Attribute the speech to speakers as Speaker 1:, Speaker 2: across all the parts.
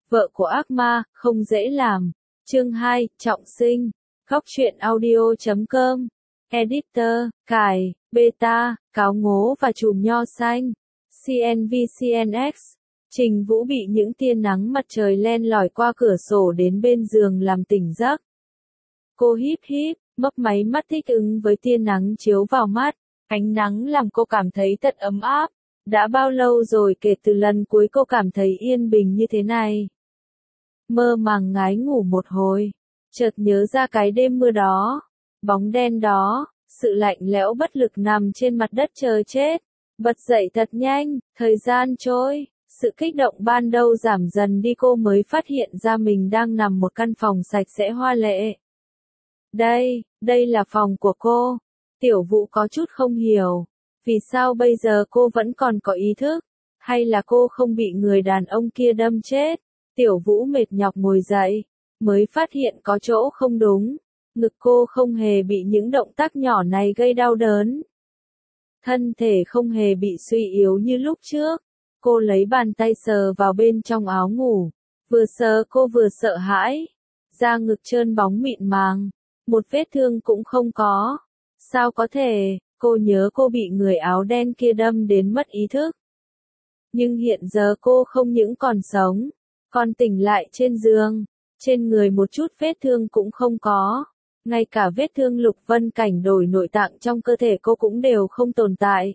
Speaker 1: vợ của ác ma, không dễ làm. Chương 2, trọng sinh. Góc truyện audio.com. Editor, cài, beta, cáo ngố và chùm nho xanh. CNVCNX. Trình Vũ bị những tia nắng mặt trời len lỏi qua cửa sổ đến bên giường làm tỉnh giấc. Cô híp híp, mấp máy mắt thích ứng với tia nắng chiếu vào mắt. Ánh nắng làm cô cảm thấy thật ấm áp. Đã bao lâu rồi kể từ lần cuối cô cảm thấy yên bình như thế này? Mơ màng ngái ngủ một hồi, chợt nhớ ra cái đêm mưa đó, bóng đen đó, sự lạnh lẽo bất lực nằm trên mặt đất chờ chết. Bật dậy thật nhanh, thời gian trôi, sự kích động ban đầu giảm dần đi, cô mới phát hiện ra mình đang nằm một căn phòng sạch sẽ hoa lệ. Đây là phòng của cô. Tiểu Vũ có chút không hiểu. Vì sao bây giờ cô vẫn còn có ý thức? Hay là cô không bị người đàn ông kia đâm chết? Tiểu Vũ mệt nhọc ngồi dậy, mới phát hiện có chỗ không đúng. Ngực cô không hề bị những động tác nhỏ này gây đau đớn. Thân thể không hề bị suy yếu như lúc trước. Cô lấy bàn tay sờ vào bên trong áo ngủ. Vừa sờ cô vừa sợ hãi. Da ngực trơn bóng mịn màng. Một vết thương cũng không có. Sao có thể? Cô nhớ cô bị người áo đen kia đâm đến mất ý thức. Nhưng hiện giờ cô không những còn sống, còn tỉnh lại trên giường. Trên người một chút vết thương cũng không có. Ngay cả vết thương Lục Vân Cảnh đổi nội tạng trong cơ thể cô cũng đều không tồn tại.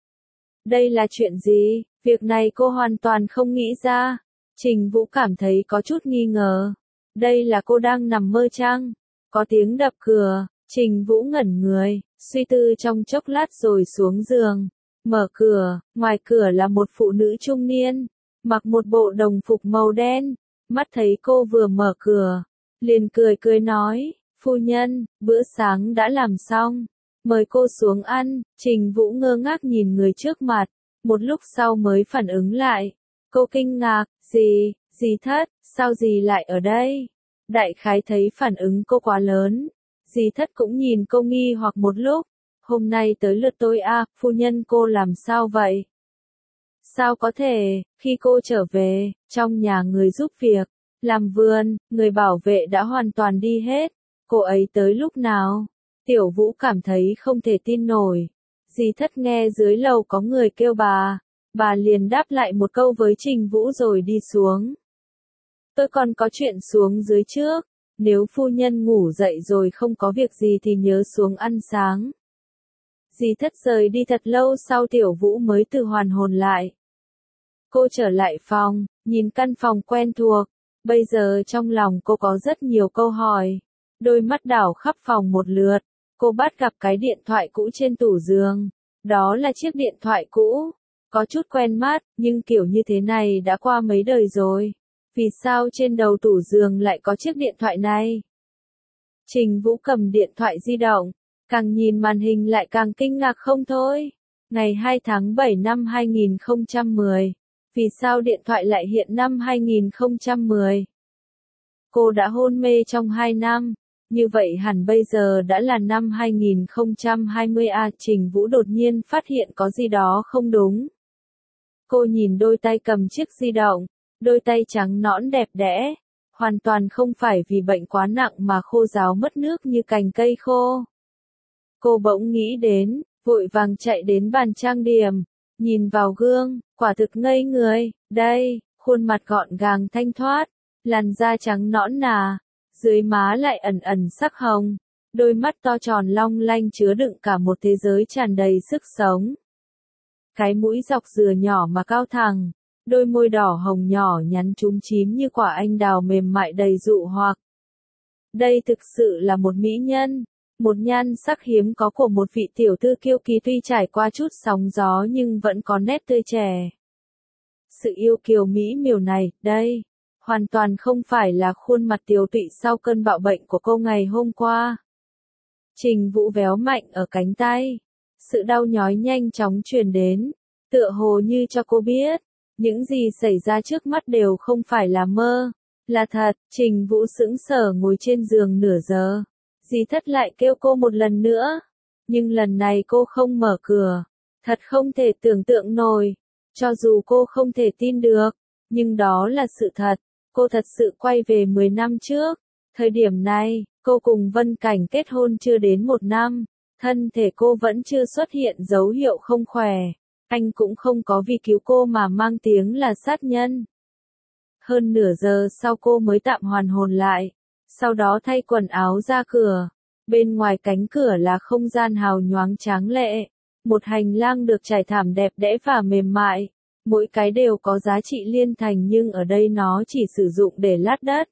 Speaker 1: Đây là chuyện gì? Việc này cô hoàn toàn không nghĩ ra. Trình Vũ cảm thấy có chút nghi ngờ. Đây là cô đang nằm mơ chăng? Có tiếng đập cửa. Trình Vũ ngẩn người, suy tư trong chốc lát rồi xuống giường. Mở cửa, ngoài cửa là một phụ nữ trung niên, mặc một bộ đồng phục màu đen. Mắt thấy cô vừa mở cửa, liền cười nói, phu nhân, bữa sáng đã làm xong, mời cô xuống ăn. Trình Vũ ngơ ngác nhìn người trước mặt, một lúc sau mới phản ứng lại. Cô kinh ngạc, dì Thất, sao dì lại ở đây? Đại khái thấy phản ứng cô quá lớn. Dì Thất cũng nhìn cô nghi hoặc một lúc. Hôm nay tới lượt tôi à, phu nhân cô làm sao vậy? Sao có thể, khi cô trở về, trong nhà người giúp việc, làm vườn, người bảo vệ đã hoàn toàn đi hết. Cô ấy tới lúc nào? Tiểu Vũ cảm thấy không thể tin nổi. Dì Thất nghe dưới lầu có người kêu bà liền đáp lại một câu với Trình Vũ rồi đi xuống. Tôi còn có chuyện xuống dưới trước. Nếu phu nhân ngủ dậy rồi không có việc gì thì nhớ xuống ăn sáng. Dì Thất rời đi thật lâu sau Tiểu Vũ mới từ hoàn hồn lại. Cô trở lại phòng, nhìn căn phòng quen thuộc. Bây giờ trong lòng cô có rất nhiều câu hỏi. Đôi mắt đảo khắp phòng một lượt. Cô bắt gặp cái điện thoại cũ trên tủ giường. Đó là chiếc điện thoại cũ. Có chút quen mắt, nhưng kiểu như thế này đã qua mấy đời rồi. Vì sao trên đầu tủ giường lại có chiếc điện thoại này? Trình Vũ cầm điện thoại di động, càng nhìn màn hình lại càng kinh ngạc không thôi. Ngày 2 tháng 7 năm 2010. Vì sao điện thoại lại hiện năm 2010? Cô đã hôn mê trong 2 năm. Như vậy hẳn bây giờ đã là năm 2020 à? Trình Vũ đột nhiên phát hiện có gì đó không đúng. Cô nhìn đôi tay cầm chiếc di động. Đôi tay trắng nõn đẹp đẽ, hoàn toàn không phải vì bệnh quá nặng mà khô ráo mất nước như cành cây khô. Cô bỗng nghĩ đến, vội vàng chạy đến bàn trang điểm, nhìn vào gương, quả thực ngây người. Đây, khuôn mặt gọn gàng thanh thoát, làn da trắng nõn nà, dưới má lại ẩn ẩn sắc hồng, đôi mắt to tròn long lanh chứa đựng cả một thế giới tràn đầy sức sống. Cái mũi dọc dừa nhỏ mà cao thẳng. Đôi môi đỏ hồng nhỏ nhắn chúm chím như quả anh đào mềm mại đầy dụ hoặc. Đây thực sự là một mỹ nhân, một nhan sắc hiếm có của một vị tiểu thư kiêu kỳ tuy trải qua chút sóng gió nhưng vẫn có nét tươi trẻ. Sự yêu kiều mỹ miều này, đây, hoàn toàn không phải là khuôn mặt tiều tụy sau cơn bạo bệnh của cô ngày hôm qua. Trình Vũ véo mạnh ở cánh tay, sự đau nhói nhanh chóng truyền đến, tựa hồ như cho cô biết. Những gì xảy ra trước mắt đều không phải là mơ, là thật. Trình Vũ sững sờ ngồi trên giường nửa giờ. Dì Thất lại kêu cô một lần nữa. Nhưng lần này cô không mở cửa. Thật không thể tưởng tượng nổi. Cho dù cô không thể tin được, nhưng đó là sự thật. Cô thật sự quay về 10 năm trước. Thời điểm này, cô cùng Vân Cảnh kết hôn chưa đến 1 năm. Thân thể cô vẫn chưa xuất hiện dấu hiệu không khỏe. Anh cũng không có vì cứu cô mà mang tiếng là sát nhân. Hơn nửa giờ sau cô mới tạm hoàn hồn lại. Sau đó thay quần áo ra cửa. Bên ngoài cánh cửa là không gian hào nhoáng tráng lệ. Một hành lang được trải thảm đẹp đẽ và mềm mại. Mỗi cái đều có giá trị liên thành nhưng ở đây nó chỉ sử dụng để lát đất.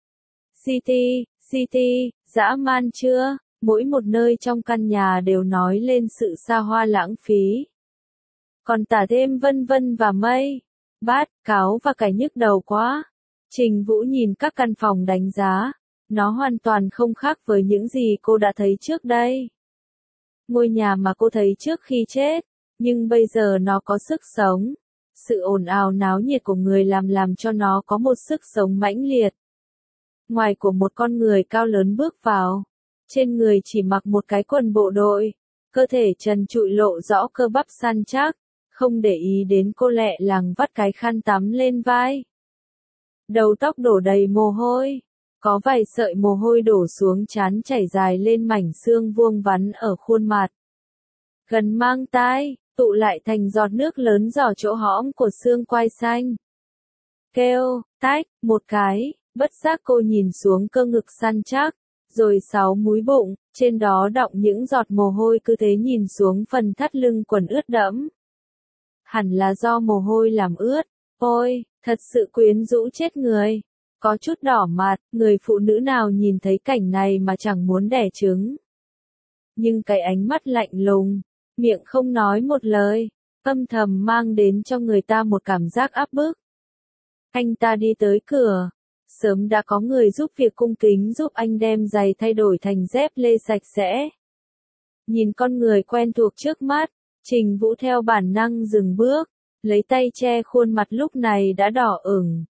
Speaker 1: City, dã man chưa? Mỗi một nơi trong căn nhà đều nói lên sự xa hoa lãng phí. Còn tả thêm vân vân và mây, bát, cáo và cải nhức đầu quá. Trình Vũ nhìn các căn phòng đánh giá. Nó hoàn toàn không khác với những gì cô đã thấy trước đây. Ngôi nhà mà cô thấy trước khi chết, nhưng bây giờ nó có sức sống. Sự ồn ào náo nhiệt của người làm cho nó có một sức sống mãnh liệt. Ngoài của một con người cao lớn bước vào, trên người chỉ mặc một cái quần bộ đội, cơ thể trần trụi lộ rõ cơ bắp săn chắc, không để ý đến cô lẹ làng vắt cái khăn tắm lên vai. Đầu tóc đổ đầy mồ hôi, có vài sợi mồ hôi đổ xuống trán chảy dài lên mảnh xương vuông vắn ở khuôn mặt. Gần mang tai, tụ lại thành giọt nước lớn giỏ chỗ hõm của xương quai xanh. Kêu, tách, một cái, bất giác cô nhìn xuống cơ ngực săn chắc, rồi 6 múi bụng, trên đó đọng những giọt mồ hôi cứ thế nhìn xuống phần thắt lưng quần ướt đẫm. Hẳn là do mồ hôi làm ướt, ôi, thật sự quyến rũ chết người. Có chút đỏ mặt, người phụ nữ nào nhìn thấy cảnh này mà chẳng muốn đẻ trứng. Nhưng cái ánh mắt lạnh lùng, miệng không nói một lời, âm thầm mang đến cho người ta một cảm giác áp bức. Anh ta đi tới cửa, sớm đã có người giúp việc cung kính giúp anh đem giày thay đổi thành dép lê sạch sẽ. Nhìn con người quen thuộc trước mắt, Trình Vũ theo bản năng dừng bước, lấy tay che khuôn mặt lúc này đã đỏ ửng.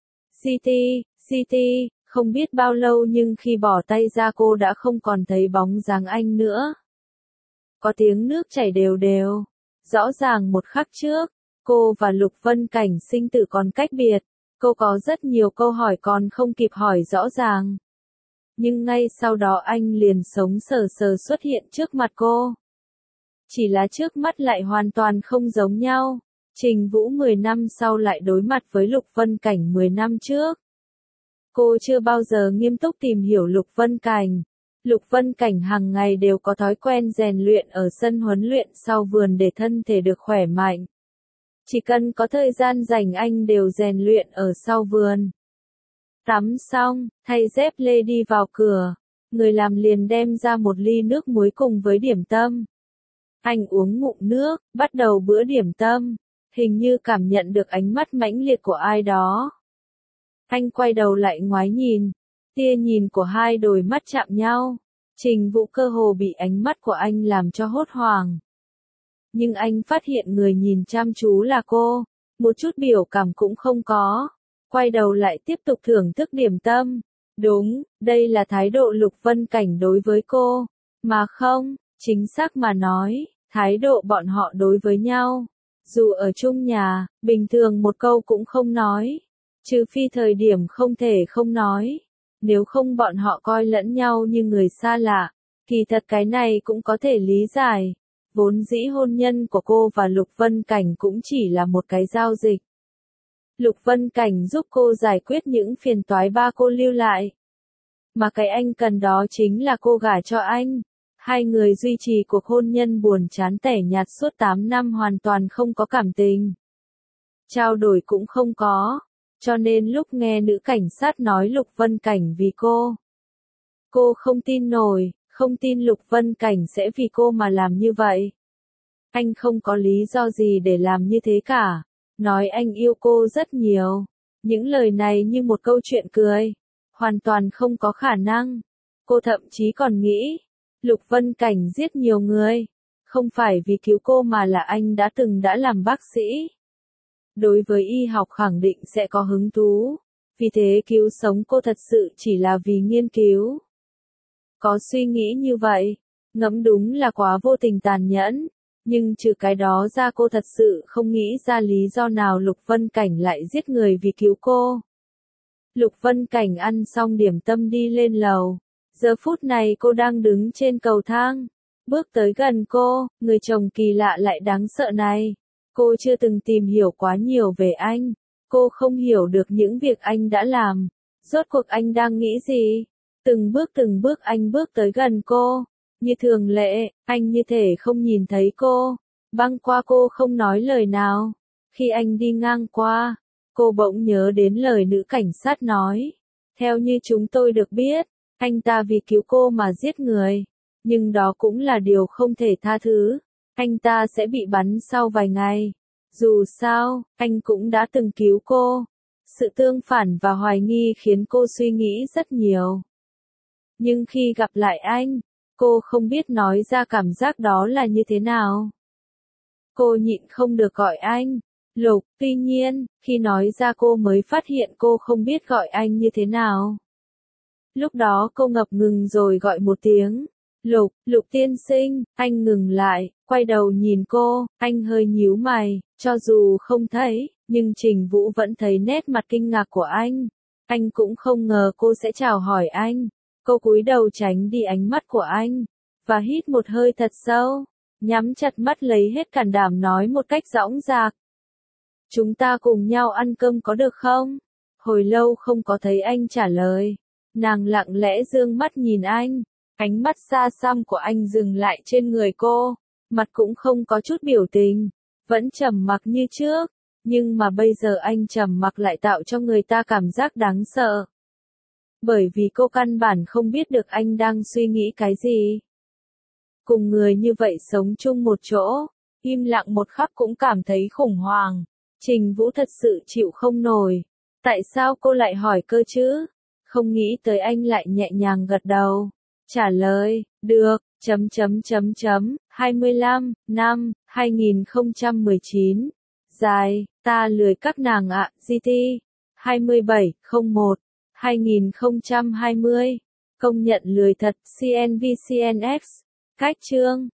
Speaker 1: City, không biết bao lâu nhưng khi bỏ tay ra cô đã không còn thấy bóng dáng anh nữa. Có tiếng nước chảy đều đều. Rõ ràng một khắc trước, cô và Lục Vân Cảnh sinh tử còn cách biệt. Cô có rất nhiều câu hỏi còn không kịp hỏi rõ ràng. Nhưng ngay sau đó anh liền sống sờ sờ xuất hiện trước mặt cô. Chỉ là trước mắt lại hoàn toàn không giống nhau. Trình Vũ 10 năm sau lại đối mặt với Lục Vân Cảnh 10 năm trước. Cô chưa bao giờ nghiêm túc tìm hiểu Lục Vân Cảnh. Lục Vân Cảnh hàng ngày đều có thói quen rèn luyện ở sân huấn luyện sau vườn để thân thể được khỏe mạnh. Chỉ cần có thời gian rảnh anh đều rèn luyện ở sau vườn. Tắm xong, thay dép lê đi vào cửa. Người làm liền đem ra một ly nước muối cùng với điểm tâm. Anh uống ngụm nước, bắt đầu bữa điểm tâm. Hình như cảm nhận được ánh mắt mãnh liệt của ai đó. Anh quay đầu lại ngoái nhìn. Tia nhìn của hai đôi mắt chạm nhau. Trình Vũ cơ hồ bị ánh mắt của anh làm cho hốt hoảng. Nhưng anh phát hiện người nhìn chăm chú là cô. Một chút biểu cảm cũng không có. Quay đầu lại tiếp tục thưởng thức điểm tâm. Đúng, đây là thái độ Lục Vân Cảnh đối với cô. Mà không, chính xác mà nói, thái độ bọn họ đối với nhau. Dù ở chung nhà, bình thường một câu cũng không nói. Trừ phi thời điểm không thể không nói. Nếu không bọn họ coi lẫn nhau như người xa lạ. Kỳ thật cái này cũng có thể lý giải. Vốn dĩ hôn nhân của cô và Lục Vân Cảnh cũng chỉ là một cái giao dịch. Lục Vân Cảnh giúp cô giải quyết những phiền toái ba cô lưu lại. Mà cái anh cần đó chính là cô gả cho anh. Hai người duy trì cuộc hôn nhân buồn chán tẻ nhạt suốt 8 năm hoàn toàn không có cảm tình. Trao đổi cũng không có. Cho nên lúc nghe nữ cảnh sát nói Lục Vân Cảnh vì cô không tin nổi, không tin Lục Vân Cảnh sẽ vì cô mà làm như vậy. Anh không có lý do gì để làm như thế cả. Nói anh yêu cô rất nhiều. Những lời này như một câu chuyện cười. Hoàn toàn không có khả năng. Cô thậm chí còn nghĩ, Lục Vân Cảnh giết nhiều người. Không phải vì cứu cô mà là anh đã làm bác sĩ. Đối với y học khẳng định sẽ có hứng thú. Vì thế cứu sống cô thật sự chỉ là vì nghiên cứu. Có suy nghĩ như vậy, ngẫm đúng là quá vô tình tàn nhẫn. Nhưng trừ cái đó ra cô thật sự không nghĩ ra lý do nào Lục Vân Cảnh lại giết người vì cứu cô. Lục Vân Cảnh ăn xong điểm tâm đi lên lầu. Giờ phút này cô đang đứng trên cầu thang. Bước tới gần cô, người chồng kỳ lạ lại đáng sợ này. Cô chưa từng tìm hiểu quá nhiều về anh. Cô không hiểu được những việc anh đã làm. Rốt cuộc anh đang nghĩ gì? Từng bước anh bước tới gần cô. Như thường lệ, anh như thể không nhìn thấy cô. Băng qua cô không nói lời nào. Khi anh đi ngang qua, cô bỗng nhớ đến lời nữ cảnh sát nói. Theo như chúng tôi được biết, anh ta vì cứu cô mà giết người. Nhưng đó cũng là điều không thể tha thứ. Anh ta sẽ bị bắn sau vài ngày. Dù sao, anh cũng đã từng cứu cô. Sự tương phản và hoài nghi khiến cô suy nghĩ rất nhiều. Nhưng khi gặp lại anh, cô không biết nói ra cảm giác đó là như thế nào. Cô nhịn không được gọi anh Lục, tuy nhiên, khi nói ra cô mới phát hiện cô không biết gọi anh như thế nào. Lúc đó cô ngập ngừng rồi gọi một tiếng. Lục, Lục tiên sinh, anh ngừng lại, quay đầu nhìn cô, anh hơi nhíu mày, cho dù không thấy, nhưng Trình Vũ vẫn thấy nét mặt kinh ngạc của anh. Anh cũng không ngờ cô sẽ chào hỏi anh. Cô cúi đầu tránh đi ánh mắt của anh, và hít một hơi thật sâu, nhắm chặt mắt lấy hết can đảm nói một cách dõng dạc. Chúng ta cùng nhau ăn cơm có được không? Hồi lâu không có thấy anh trả lời. Nàng lặng lẽ dương mắt nhìn anh. Ánh mắt xa xăm của anh dừng lại trên người cô. Mặt cũng không có chút biểu tình. Vẫn trầm mặc như trước. Nhưng mà bây giờ anh trầm mặc lại tạo cho người ta cảm giác đáng sợ. Bởi vì cô căn bản không biết được anh đang suy nghĩ cái gì. Cùng người như vậy sống chung một chỗ, im lặng một khắc cũng cảm thấy khủng hoảng. Trình Vũ thật sự chịu không nổi. Tại sao cô lại hỏi cơ chứ? Không nghĩ tới anh lại nhẹ nhàng gật đầu. Trả lời, được, 25, năm, 2019. Dài, ta lười các nàng ạ, GT. 27/01, 2020. Công nhận lười thật, CNVCNX. Cách chương.